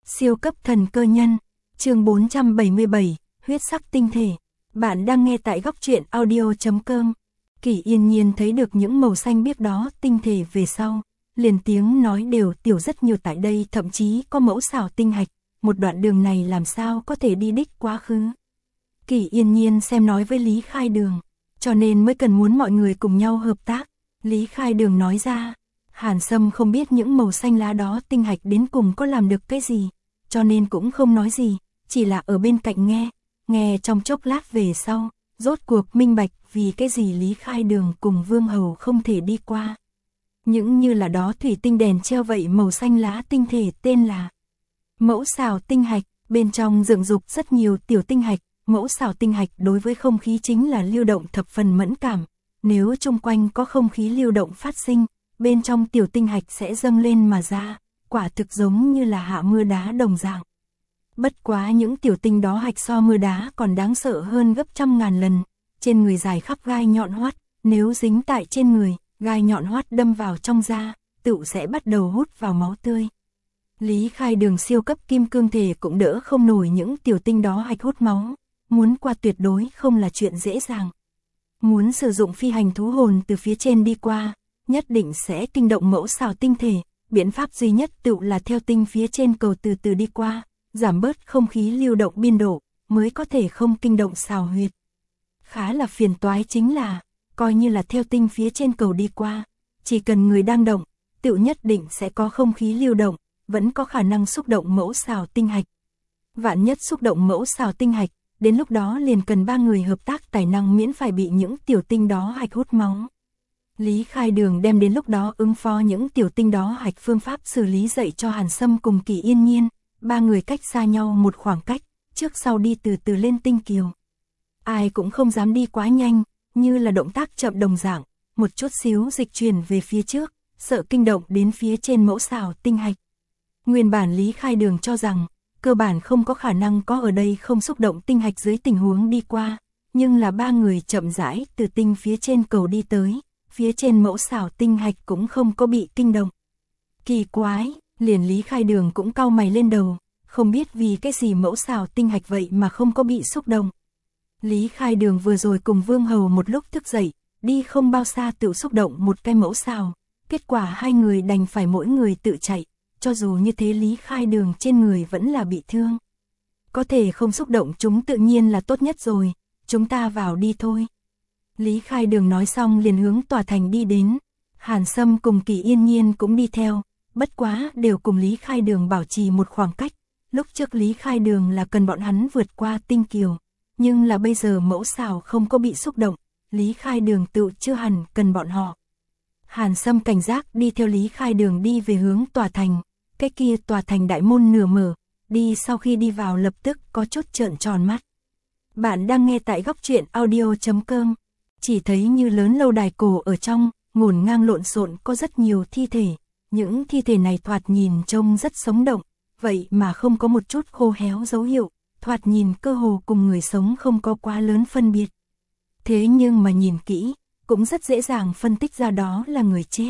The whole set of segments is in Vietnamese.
Siêu cấp thần cơ nhân, chương 477, huyết sắc tinh thể. Bạn đang nghe tại góc truyện audio.com. Kỷ Yên Nhiên thấy được những màu xanh biếc đó tinh thể về sau, liền tiếng nói đều tiểu rất nhiều, tại đây thậm chí có mẫu xảo tinh hạch, một đoạn đường này làm sao có thể đi đích quá khứ. Kỷ Yên Nhiên xem nói với Lý Khai Đường, cho nên mới cần muốn mọi người cùng nhau hợp tác. Lý Khai Đường nói ra, Hàn Sâm không biết những màu xanh lá đó tinh hạch đến cùng có làm được cái gì, cho nên cũng không nói gì, chỉ là ở bên cạnh nghe trong chốc lát về sau, rốt cuộc minh bạch vì cái gì Lý Khai Đường cùng Vương Hầu không thể đi qua. Những như là đó thủy tinh đèn treo vậy màu xanh lá tinh thể tên là mẫu xảo tinh hạch, bên trong dựng dục rất nhiều tiểu tinh hạch. Mẫu xảo tinh hạch đối với không khí chính là lưu động thập phần mẫn cảm, nếu chung quanh có không khí lưu động phát sinh, bên trong tiểu tinh hạch sẽ dâng lên mà ra, quả thực giống như là hạ mưa đá đồng dạng. Bất quá những tiểu tinh đó hạch so mưa đá còn đáng sợ hơn gấp trăm ngàn lần, trên người dài khắp gai nhọn hoắt, nếu dính tại trên người, gai nhọn hoắt đâm vào trong da, tựu sẽ bắt đầu hút vào máu tươi. Lý Khai Đường siêu cấp kim cương thể cũng đỡ không nổi những tiểu tinh đó hạch hút máu. Muốn qua tuyệt đối không là chuyện dễ dàng. Muốn sử dụng phi hành thú hồn từ phía trên đi qua, nhất định sẽ kinh động mẫu xảo tinh thể, biện pháp duy nhất tựu là theo tinh phía trên cầu từ từ đi qua, giảm bớt không khí lưu động biên độ, mới có thể không kinh động xảo huyệt. Khá là phiền toái chính là, coi như là theo tinh phía trên cầu đi qua, chỉ cần người đang động, tựu nhất định sẽ có không khí lưu động, vẫn có khả năng xúc động mẫu xảo tinh hạch. Vạn nhất xúc động mẫu xảo tinh hạch, đến lúc đó liền cần 3 người hợp tác tài năng miễn phải bị những tiểu tinh đó hạch hút máu. Lý Khai Đường đem đến lúc đó ứng phó những tiểu tinh đó hạch phương pháp xử lý dạy cho Hàn Sâm cùng Kỷ Yên Nhiên, 3 người cách xa nhau một khoảng cách, trước sau đi từ từ lên tinh kiều. Ai cũng không dám đi quá nhanh, như là động tác chậm đồng dạng, một chút xíu dịch chuyển về phía trước, sợ kinh động đến phía trên mẫu xảo tinh hạch. Nguyên bản Lý Khai Đường cho rằng, cơ bản không có khả năng có ở đây không xúc động tinh hạch dưới tình huống đi qua, nhưng là 3 người chậm rãi từ tinh phía trên cầu đi tới, phía trên mẫu xảo tinh hạch cũng không có bị kinh động. Kỳ quái, liền Lý Khai Đường cũng cau mày lên đầu, không biết vì cái gì mẫu xảo tinh hạch vậy mà không có bị xúc động. Lý Khai Đường vừa rồi cùng Vương Hầu một lúc thức dậy, đi không bao xa tự xúc động một cái mẫu xảo, kết quả hai người đành phải mỗi người tự chạy. Cho dù như thế Lý Khai Đường trên người vẫn là bị thương. Có thể không xúc động chúng tự nhiên là tốt nhất rồi, chúng ta vào đi thôi. Lý Khai Đường nói xong liền hướng tòa thành đi đến. Hàn Sâm cùng Kỷ Yên Nhiên cũng đi theo, bất quá đều cùng Lý Khai Đường bảo trì một khoảng cách. Lúc trước Lý Khai Đường là cần bọn hắn vượt qua tinh kiều, nhưng là bây giờ mẫu xảo không có bị xúc động, Lý Khai Đường tự chưa hẳn cần bọn họ. Hàn Sâm cảnh giác đi theo Lý Khai Đường đi về hướng tòa thành. Cái kia tòa thành đại môn nửa mở, đi sau khi đi vào lập tức có chút trợn tròn mắt. Bạn đang nghe tại góc truyện audio.com, chỉ thấy như lớn lâu đài cổ ở trong, ngổn ngang lộn xộn có rất nhiều thi thể, những thi thể này thoạt nhìn trông rất sống động, vậy mà không có một chút khô héo dấu hiệu, thoạt nhìn cơ hồ cùng người sống không có quá lớn phân biệt. Thế nhưng mà nhìn kỹ, cũng rất dễ dàng phân tích ra đó là người chết.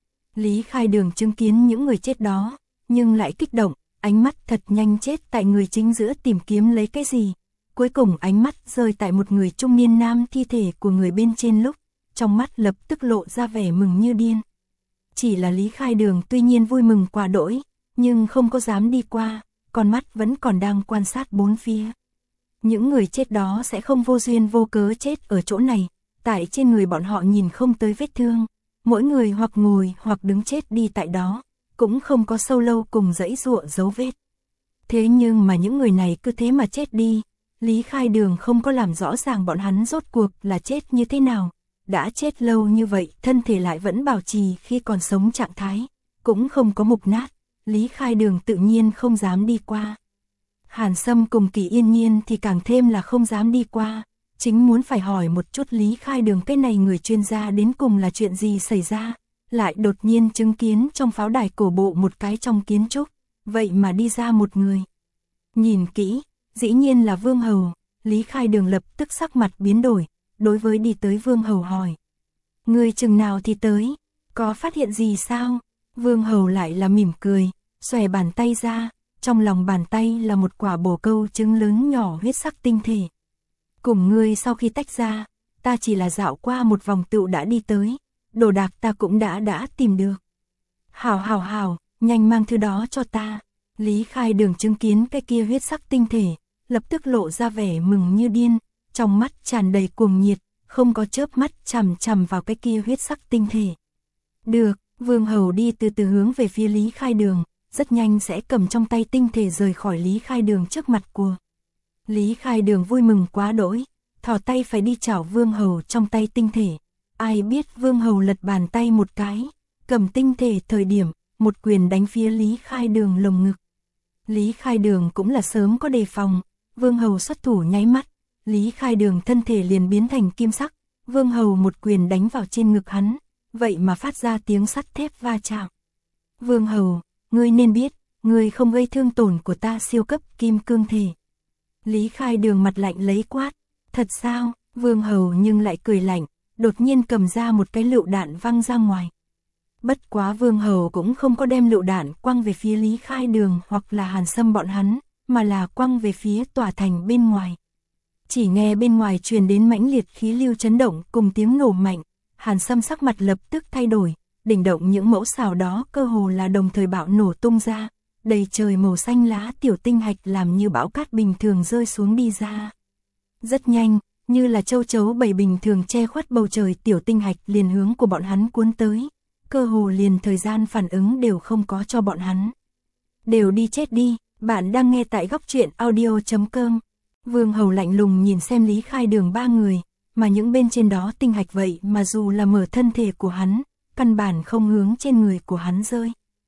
Lý Khai Đường chứng kiến những người chết đó, nhưng lại kích động, ánh mắt thật nhanh chết tại người chính giữa tìm kiếm lấy cái gì. Cuối cùng ánh mắt rơi tại một người trung niên nam thi thể của người bên trên lúc, trong mắt lập tức lộ ra vẻ mừng như điên. Chỉ là Lý Khai Đường tuy nhiên vui mừng quá đỗi, nhưng không có dám đi qua, con mắt vẫn còn đang quan sát bốn phía. Những người chết đó sẽ không vô duyên vô cớ chết ở chỗ này, tại trên người bọn họ nhìn không tới vết thương, mỗi người hoặc ngồi hoặc đứng chết đi tại đó. Cũng không có sâu lâu cùng dãy giụa dấu vết. Thế nhưng mà những người này cứ thế mà chết đi, Lý Khai Đường không có làm rõ ràng bọn hắn rốt cuộc là chết như thế nào, đã chết lâu như vậy, thân thể lại vẫn bảo trì khi còn sống trạng thái, cũng không có mục nát, Lý Khai Đường tự nhiên không dám đi qua. Hàn Sâm cùng Kỷ Yên Nhiên thì càng thêm là không dám đi qua, chính muốn phải hỏi một chút Lý Khai Đường cái này người chuyên gia đến cùng là chuyện gì xảy ra. Lại đột nhiên chứng kiến trong pháo đài cổ bộ một cái trong kiến trúc, vậy mà đi ra một người. Nhìn kỹ, dĩ nhiên là Vương Hầu, Lý Khai Đường lập tức sắc mặt biến đổi, đối với đi tới Vương Hầu hỏi. Người chừng nào thì tới, có phát hiện gì sao? Vương Hầu lại là mỉm cười, xòe bàn tay ra, trong lòng bàn tay là một quả bồ câu trứng lớn nhỏ huyết sắc tinh thể. Cùng ngươi sau khi tách ra, ta chỉ là dạo qua một vòng tựu đã đi tới, đồ đạc ta cũng đã tìm được. Hảo, nhanh mang thứ đó cho ta. Lý Khai Đường chứng kiến cái kia huyết sắc tinh thể, lập tức lộ ra vẻ mừng như điên, trong mắt tràn đầy cuồng nhiệt, không có chớp mắt chằm chằm vào cái kia huyết sắc tinh thể. Được, Vương Hầu đi từ từ hướng về phía Lý Khai Đường, rất nhanh sẽ cầm trong tay tinh thể rời khỏi Lý Khai Đường trước mặt của. Lý Khai Đường vui mừng quá đỗi, thò tay phải đi chảo Vương Hầu trong tay tinh thể. Ai biết Vương Hầu lật bàn tay một cái, cầm tinh thể thời điểm, một quyền đánh phía Lý Khai Đường lồng ngực. Lý Khai Đường cũng là sớm có đề phòng, Vương Hầu xuất thủ nháy mắt, Lý Khai Đường thân thể liền biến thành kim sắc, Vương Hầu một quyền đánh vào trên ngực hắn, vậy mà phát ra tiếng sắt thép va chạm. Vương Hầu, ngươi nên biết, ngươi không gây thương tổn của ta siêu cấp kim cương thể. Lý Khai Đường mặt lạnh lấy quát, thật sao? Vương Hầu nhưng lại cười lạnh, đột nhiên cầm ra một cái lựu đạn văng ra ngoài. Bất quá Vương Hầu cũng không có đem lựu đạn quăng về phía Lý Khai Đường hoặc là Hàn Sâm bọn hắn, mà là quăng về phía tòa thành bên ngoài. Chỉ nghe bên ngoài truyền đến mãnh liệt khí lưu chấn động cùng tiếng nổ mạnh, Hàn Sâm sắc mặt lập tức thay đổi, đỉnh động những mẫu xào đó cơ hồ là đồng thời bạo nổ tung ra, đầy trời màu xanh lá tiểu tinh hạch làm như bão cát bình thường rơi xuống đi ra. Rất nhanh, như là châu chấu bầy bình thường che khuất bầu trời tiểu tinh hạch liền hướng của bọn hắn cuốn tới, cơ hồ liền thời gian phản ứng đều không có cho bọn hắn. Đều đi chết đi, bạn đang nghe tại góc truyện audio.com. Vương Hầu lạnh lùng nhìn xem Lý Khai Đường ba người, mà những bên trên đó tinh hạch vậy mà dù là mở thân thể của hắn, căn bản không hướng trên người của hắn rơi.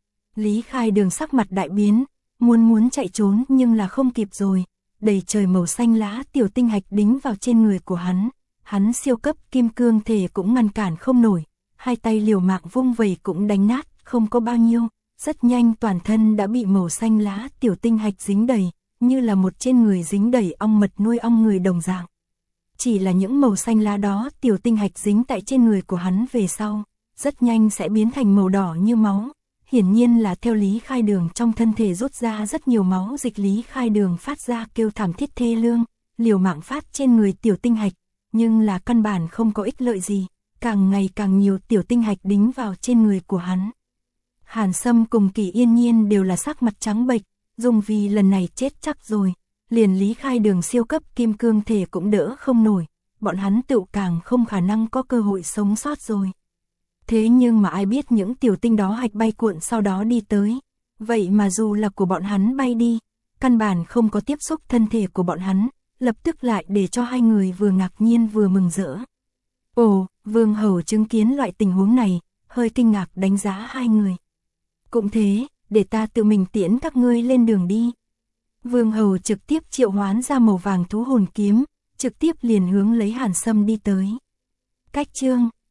Lý Khai Đường sắc mặt đại biến, muốn chạy trốn nhưng là không kịp rồi, đầy trời màu xanh lá tiểu tinh hạch đính vào trên người của hắn siêu cấp kim cương thể cũng ngăn cản không nổi, hai tay liều mạng vung vẩy cũng đánh nát, không có bao nhiêu, rất nhanh toàn thân đã bị màu xanh lá tiểu tinh hạch dính đầy, như là một trên người dính đầy ong mật nuôi ong người đồng dạng. Chỉ là những màu xanh lá đó tiểu tinh hạch dính tại trên người của hắn về sau, rất nhanh sẽ biến thành màu đỏ như máu, hiển nhiên là theo Lý Khai Đường trong thân thể rút ra rất nhiều máu dịch. Lý Khai Đường phát ra kêu thảm thiết thê lương, liều mạng phát trên người tiểu tinh hạch, nhưng là căn bản không có ích lợi gì, càng ngày càng nhiều tiểu tinh hạch đính vào trên người của hắn. Hàn Sâm cùng Kỳ Yên Nhiên đều là sắc mặt trắng bệch, dùng vì lần này chết chắc rồi, liền Lý Khai Đường siêu cấp kim cương thể cũng đỡ không nổi, bọn hắn tựu càng không khả năng có cơ hội sống sót rồi. Thế nhưng mà ai biết những tiểu tinh đó hạch bay cuộn sau đó đi tới, vậy mà dù là của bọn hắn bay đi, căn bản không có tiếp xúc thân thể của bọn hắn, lập tức lại để cho hai người vừa ngạc nhiên vừa mừng rỡ. Ồ, Vương Hầu chứng kiến loại tình huống này, hơi kinh ngạc đánh giá hai người. Cũng thế, để ta tự mình tiễn các ngươi lên đường đi. Vương Hầu trực tiếp triệu hoán ra màu vàng thú hồn kiếm, trực tiếp liền hướng lấy Hàn Sâm đi tới. Cách chương